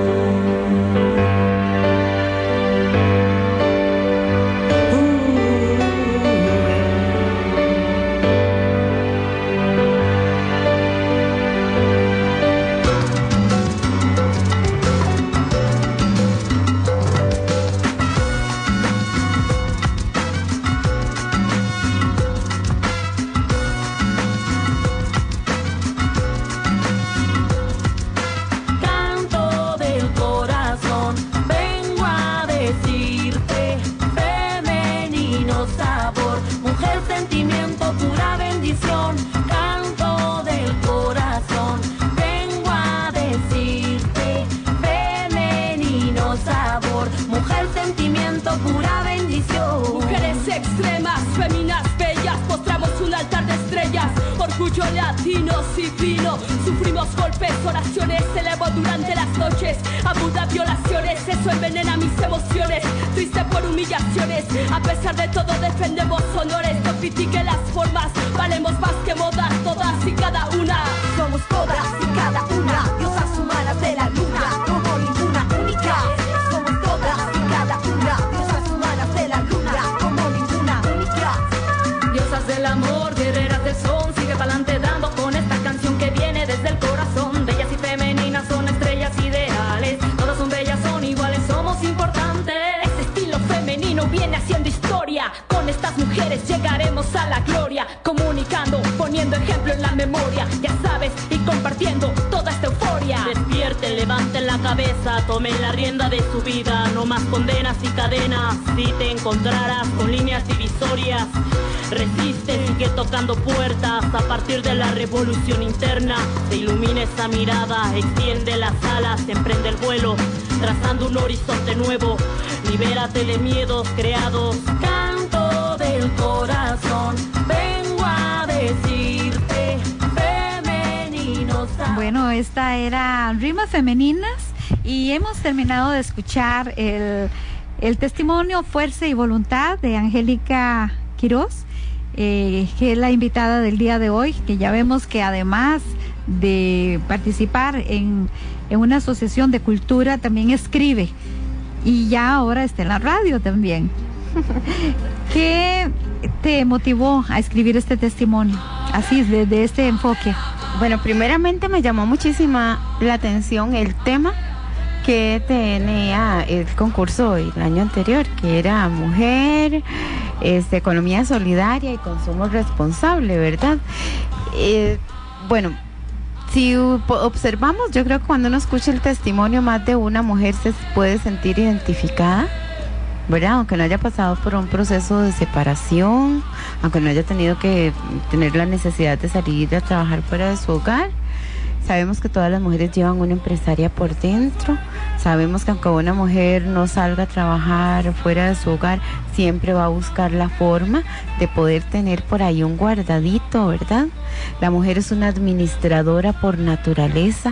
Pura bendición. Mujeres extremas, féminas bellas, mostramos un altar de estrellas. Orgullo latino y fino. Sufrimos golpes, oraciones, elevo durante las noches. Agudas violaciones, eso envenena mis emociones. Triste por humillaciones, a pesar de todo defendemos honores. No critique las formas, valemos más que modas, todas y cada una. Somos todas y cada una, diosas humanas de la luna, como ninguna única. Somos todas y cada una, diosas humanas de la luna, como ninguna única. Diosas del amor, guerreras del son, sigue pa'lante dando con esta canción que viene desde el corazón. Bellas y femeninas son estrellas ideales, todas son bellas, son iguales, somos importantes. Este estilo femenino viene haciendo historia, con estas mujeres llegaremos a la gloria. Comunicando, poniendo ejemplo en la memoria, ya sabes, y compartiendo toda esta euforia. Despierten, levanten la cabeza, tomen la rienda de su vida. No más condenas y cadenas, si te encontraras con líneas divisorias. Resiste, sigue tocando puertas, a partir de la revolución interna. Se ilumina esa mirada, extiende las alas, emprende el vuelo, trazando un horizonte nuevo. Libérate de miedos creados, canto del corazón. Vengo a decirte, femeninos. Bueno, esta era Rimas Femeninas y hemos terminado de escuchar el testimonio Fuerza y Voluntad de Angélica Quiroz, que es la invitada del día de hoy, que ya vemos que además de participar en una asociación de cultura, también escribe y ya ahora está en la radio también. ¿Qué te motivó a escribir este testimonio, así desde este enfoque? Bueno, primeramente me llamó muchísima la atención el tema que tenía el concurso el año anterior, que era mujer, economía solidaria y consumo responsable, ¿verdad? Bueno, si observamos, yo creo que cuando uno escucha el testimonio, más de una mujer se puede sentir identificada, ¿verdad? Aunque no haya pasado por un proceso de separación, aunque no haya tenido que tener la necesidad de salir a trabajar fuera de su hogar. Sabemos que todas las mujeres llevan una empresaria por dentro. Sabemos que aunque una mujer no salga a trabajar fuera de su hogar, siempre va a buscar la forma de poder tener por ahí un guardadito, ¿verdad? La mujer es una administradora por naturaleza.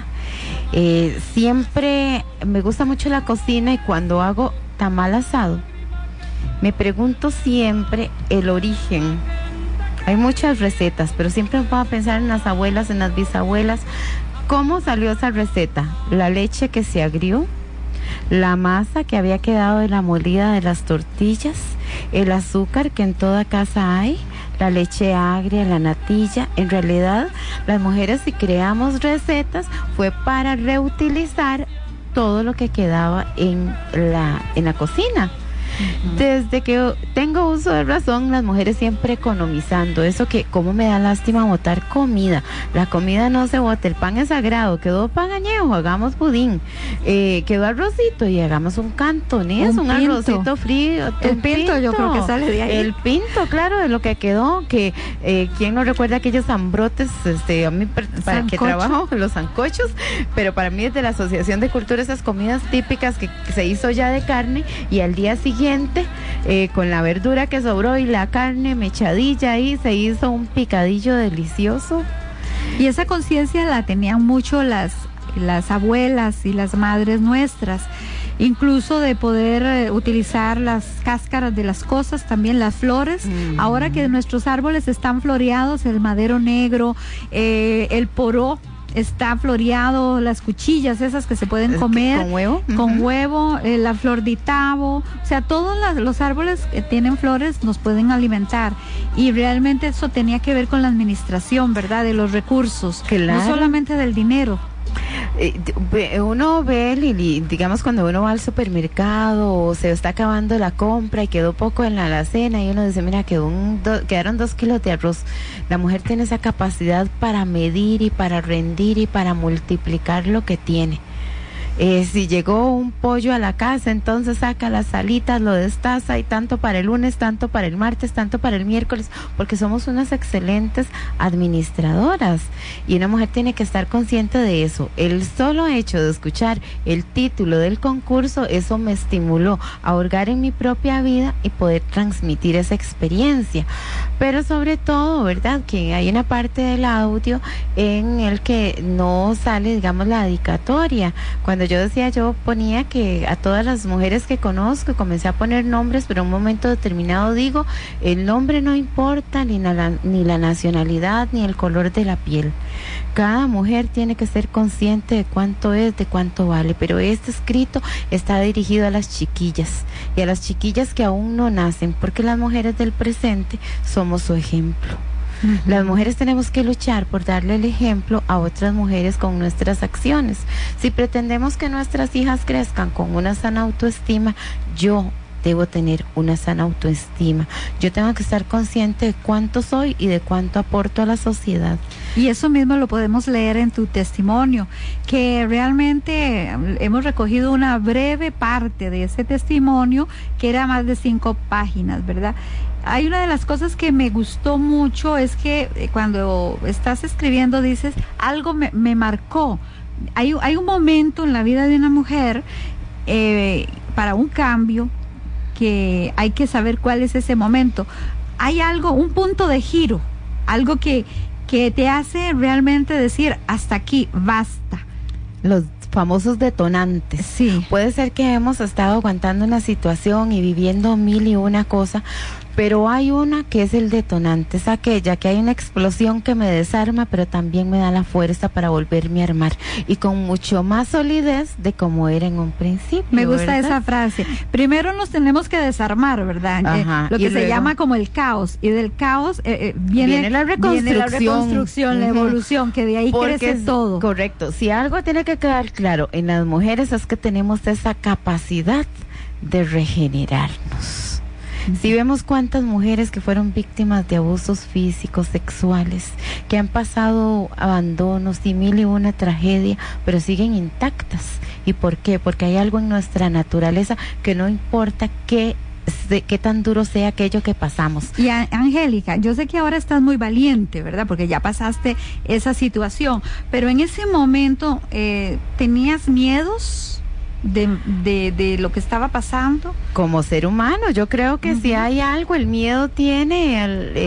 Siempre me gusta mucho la cocina y cuando hago tamal asado, me pregunto siempre el origen. Hay muchas recetas, pero siempre me puedo pensar en las abuelas, en las bisabuelas. ¿Cómo salió esa receta? La leche que se agrió, la masa que había quedado de la molida de las tortillas, el azúcar que en toda casa hay, la leche agria, la natilla. En realidad, las mujeres, si creamos recetas, fue para reutilizar todo lo que quedaba en la cocina. Desde que tengo uso de razón, las mujeres siempre economizando. Eso que, cómo me da lástima botar comida. La comida no se bota, el pan es sagrado. Quedó pan añejo, hagamos budín. Quedó arrocito y hagamos un cantonés, un arrocito frío. El pinto, yo creo que sale de ahí. El pinto, claro, de lo que quedó. Que quién no recuerda aquellos zambrotes, a mí para que trabajo los sancochos, pero para mí desde la Asociación de Cultura, esas comidas típicas que se hizo ya de carne y al día siguiente con la verdura que sobró y la carne mechadilla ahí se hizo un picadillo delicioso. Y esa conciencia la tenían mucho las abuelas y las madres nuestras, incluso de poder utilizar las cáscaras de las cosas, también las flores. Ahora que nuestros árboles están floreados, el madero negro, el poró, está floreado, las cuchillas esas que se pueden comer. ¿Con huevo? Con huevo, la flor de tabo, o sea, todos los árboles que tienen flores nos pueden alimentar. Y realmente eso tenía que ver con la administración, ¿verdad? De los recursos, claro. No solamente del dinero. Uno ve, Lili, digamos cuando uno va al supermercado o se está acabando la compra y quedó poco en la alacena y uno dice, mira, quedaron 2 kilos de arroz. La mujer tiene esa capacidad para medir y para rendir y para multiplicar lo que tiene. Si llegó un pollo a la casa, entonces saca las alitas, lo destaza y tanto para el lunes, tanto para el martes, tanto para el miércoles, porque somos unas excelentes administradoras y una mujer tiene que estar consciente de eso. El solo hecho de escuchar el título del concurso, eso me estimuló a hurgar en mi propia vida y poder transmitir esa experiencia. Pero sobre todo, ¿verdad? Que hay una parte del audio en el que no sale, digamos, la dedicatoria. Cuando yo decía, yo ponía que a todas las mujeres que conozco, comencé a poner nombres, pero en un momento determinado digo, el nombre no importa, ni la nacionalidad, ni el color de la piel. Cada mujer tiene que ser consciente de cuánto es, de cuánto vale, pero este escrito está dirigido a las chiquillas, y a las chiquillas que aún no nacen, porque las mujeres del presente somos su ejemplo. Las mujeres tenemos que luchar por darle el ejemplo a otras mujeres con nuestras acciones. Si pretendemos que nuestras hijas crezcan con una sana autoestima, yo debo tener una sana autoestima. Yo tengo que estar consciente de cuánto soy y de cuánto aporto a la sociedad. Y eso mismo lo podemos leer en tu testimonio, que realmente hemos recogido una breve parte de ese testimonio, que era más de 5 páginas, ¿verdad? Hay una de las cosas que me gustó mucho, es que cuando estás escribiendo dices, algo me marcó. Hay un momento en la vida de una mujer para un cambio, que hay que saber cuál es ese momento. Hay algo, un punto de giro, algo que te hace realmente decir, hasta aquí, basta. Los famosos detonantes. Sí. Puede ser que hemos estado aguantando una situación y viviendo 1001 cosas, pero hay una que es el detonante, es aquella que hay una explosión que me desarma, pero también me da la fuerza para volverme a armar, y con mucho más solidez de como era en un principio. Me gusta, ¿verdad?, esa frase. Primero nos tenemos que desarmar, ¿verdad? Lo que se llama como el caos, y del caos viene la reconstrucción, la evolución, que de ahí crece todo. Correcto. Si algo tiene que quedar claro en las mujeres es que tenemos esa capacidad de regenerarnos. Si vemos cuántas mujeres que fueron víctimas de abusos físicos, sexuales, que han pasado abandonos y 1001 tragedia, pero siguen intactas. ¿Y por qué? Porque hay algo en nuestra naturaleza que no importa qué tan duro sea aquello que pasamos. Y Angélica, yo sé que ahora estás muy valiente, ¿verdad? Porque ya pasaste esa situación, pero en ese momento ¿tenías miedos de lo que estaba pasando? Como ser humano, yo creo que si hay algo, el miedo tiene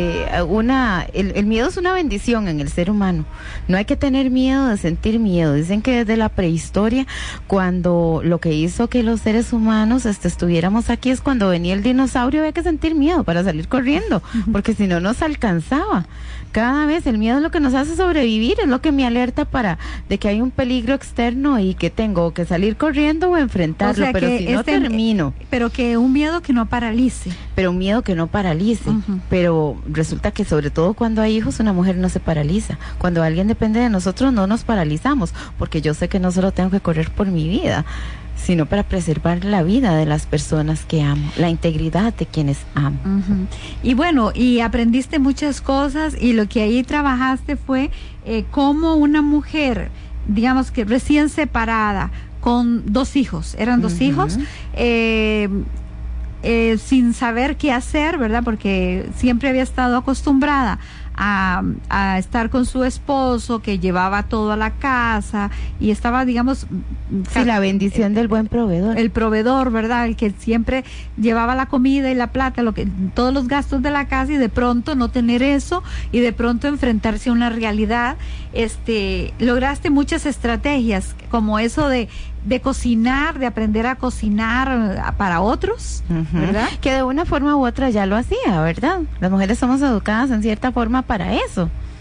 el miedo es una bendición en el ser humano. No hay que tener miedo de sentir miedo. Dicen que desde la prehistoria, cuando lo que hizo que los seres humanos estuviéramos aquí es cuando venía el dinosaurio, había que sentir miedo para salir corriendo, porque si no nos alcanzaba. Cada vez el miedo es lo que nos hace sobrevivir, es lo que me alerta de que hay un peligro externo y que tengo que salir corriendo o enfrentarlo, o sea, pero si no termino. Pero que un miedo que no paralice. Pero un miedo que no paralice. Pero resulta que sobre todo cuando hay hijos, una mujer no se paraliza. Cuando alguien depende de nosotros, no nos paralizamos, porque yo sé que no solo tengo que correr por mi vida, sino para preservar la vida de las personas que amo, la integridad de quienes amo. Y bueno, y aprendiste muchas cosas, y lo que ahí trabajaste fue cómo una mujer, digamos que recién separada, con 2 hijos, eran 2 hijos, sin saber qué hacer, ¿verdad? Porque siempre había estado acostumbrada a estar con su esposo, que llevaba todo a la casa y estaba, digamos, sí, la bendición del buen proveedor. El proveedor, ¿verdad? El que siempre llevaba la comida y la plata, todos los gastos de la casa, y de pronto no tener eso, y de pronto enfrentarse a una realidad. Lograste muchas estrategias, como eso de cocinar, de aprender a cocinar para otros, ¿verdad? Que de una forma u otra ya lo hacía, ¿verdad? Las mujeres somos educadas en cierta forma para eso.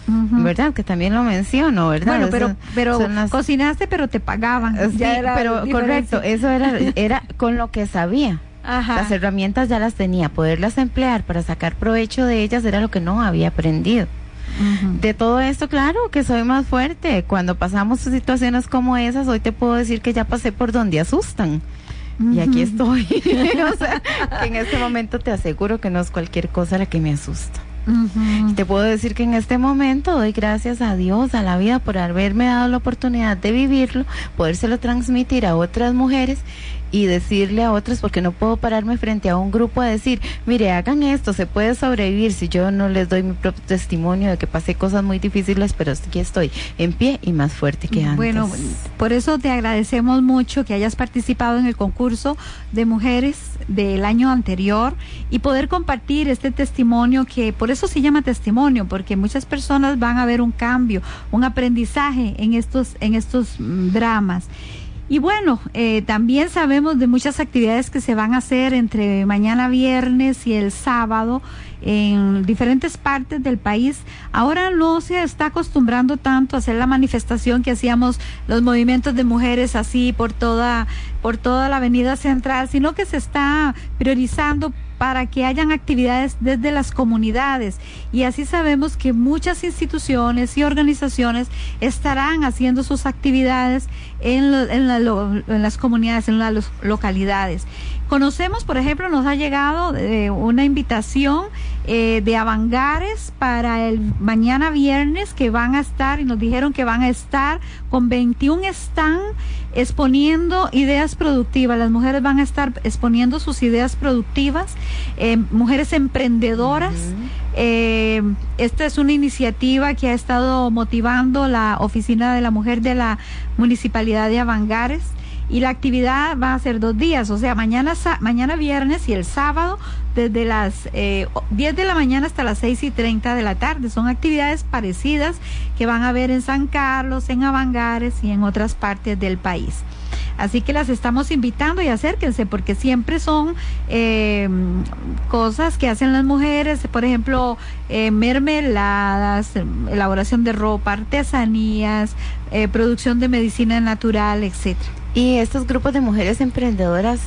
¿verdad? Que también lo menciono, ¿verdad? Bueno, pero cocinaste, pero te pagaban. Sí, pero correcto, eso era con lo que sabía. Ajá. Las herramientas ya las tenía, poderlas emplear para sacar provecho de ellas era lo que no había aprendido. De todo esto, claro que soy más fuerte. Cuando pasamos situaciones como esas, hoy te puedo decir que ya pasé por donde asustan. Y aquí estoy. O sea, que en este momento te aseguro que no es cualquier cosa la que me asusta. Te puedo decir que en este momento doy gracias a Dios, a la vida, por haberme dado la oportunidad de vivirlo, podérselo transmitir a otras mujeres y decirle a otras, porque no puedo pararme frente a un grupo a decir, mire, hagan esto, se puede sobrevivir, si yo no les doy mi propio testimonio de que pasé cosas muy difíciles, pero aquí estoy en pie y más fuerte que antes. Bueno, por eso te agradecemos mucho que hayas participado en el concurso de mujeres del año anterior y poder compartir este testimonio, que por eso se llama testimonio, porque muchas personas van a ver un cambio, un aprendizaje en estos dramas. Y bueno, también sabemos de muchas actividades que se van a hacer entre mañana viernes y el sábado en diferentes partes del país. Ahora no se está acostumbrando tanto a hacer la manifestación que hacíamos los movimientos de mujeres así por toda la avenida central, sino que se está priorizando para que hayan actividades desde las comunidades, y así sabemos que muchas instituciones y organizaciones estarán haciendo sus actividades en las comunidades, en las localidades. Conocemos, por ejemplo, nos ha llegado una invitación de Avangares para el mañana viernes, que van a estar, y nos dijeron que van a estar con 21 stands exponiendo ideas productivas. Las mujeres van a estar exponiendo sus ideas productivas, mujeres emprendedoras. Esta es una iniciativa que ha estado motivando la Oficina de la Mujer de la Municipalidad de Avangares. Y la actividad va a ser 2 días, o sea, mañana viernes y el sábado, desde las 10 de la mañana hasta las 6:30 de la tarde. Son actividades parecidas que van a ver en San Carlos, en Avangares y en otras partes del país. Así que las estamos invitando, y acérquense, porque siempre son cosas que hacen las mujeres, por ejemplo, mermeladas, elaboración de ropa, artesanías, producción de medicina natural, etcétera. Y estos grupos de mujeres emprendedoras,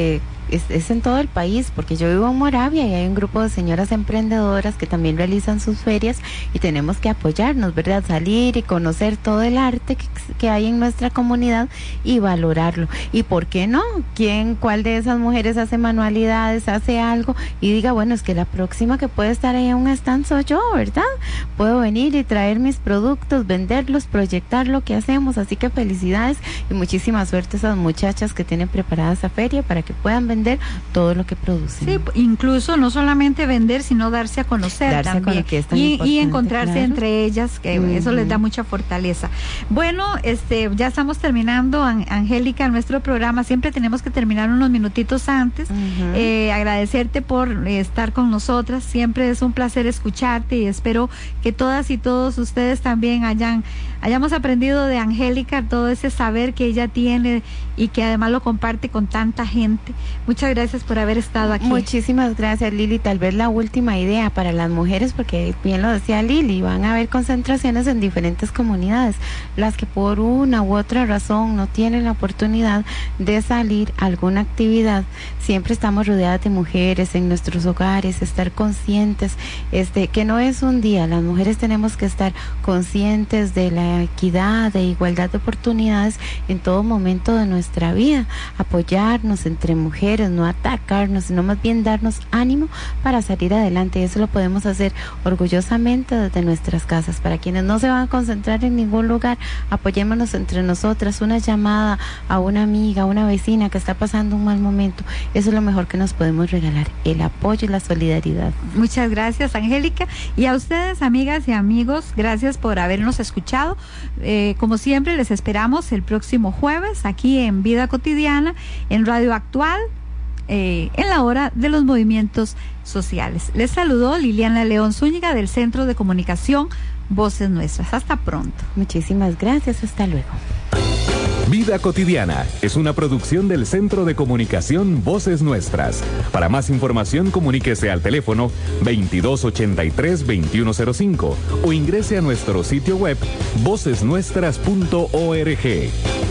es en todo el país, porque yo vivo en Moravia y hay un grupo de señoras emprendedoras que también realizan sus ferias, y tenemos que apoyarnos, ¿verdad? Salir y conocer todo el arte que hay en nuestra comunidad y valorarlo. ¿Y por qué no? ¿Cuál de esas mujeres hace manualidades, hace algo y diga, bueno, es que la próxima que puede estar ahí en un stand soy yo, ¿verdad? Puedo venir y traer mis productos, venderlos, proyectar lo que hacemos. Así que felicidades y muchísima suerte a esas muchachas que tienen preparada esa feria para que puedan vender todo lo que producen. Sí, incluso no solamente vender, sino darse a conocer también, y encontrarse entre ellas, que eso les da mucha fortaleza. Bueno, ya estamos terminando, Angélica, nuestro programa. Siempre tenemos que terminar unos minutitos antes. Agradecerte por estar con nosotras. Siempre es un placer escucharte, y espero que todas y todos ustedes también hayamos aprendido de Angélica todo ese saber que ella tiene y que además lo comparte con tanta gente. Muchas gracias por haber estado aquí. Muchísimas gracias, Lili. Tal vez la última idea para las mujeres, porque bien lo decía Lili, van a haber concentraciones en diferentes comunidades, las que por una u otra razón no tienen la oportunidad de salir a alguna actividad. Siempre estamos rodeadas de mujeres en nuestros hogares, estar conscientes que no es un día. Las mujeres tenemos que estar conscientes de la equidad, de igualdad de oportunidades en todo momento de nuestra vida, apoyarnos entre mujeres, no atacarnos, sino más bien darnos ánimo para salir adelante. Y eso lo podemos hacer orgullosamente desde nuestras casas. Para quienes no se van a concentrar en ningún lugar, apoyémonos entre nosotras, una llamada a una amiga, a una vecina que está pasando un mal momento. Eso es lo mejor que nos podemos regalar, el apoyo y la solidaridad. Muchas gracias, Angélica, y a ustedes, amigas y amigos, gracias por habernos escuchado. Como siempre, les esperamos el próximo jueves aquí en Vida Cotidiana, en Radio Actual, en la hora de los movimientos sociales. Les saludó Liliana León Zúñiga del Centro de Comunicación Voces Nuestras. Hasta pronto. Muchísimas gracias, hasta luego. Vida Cotidiana es una producción del Centro de Comunicación Voces Nuestras. Para más información, comuníquese al teléfono 2283-2105 o ingrese a nuestro sitio web vocesnuestras.org.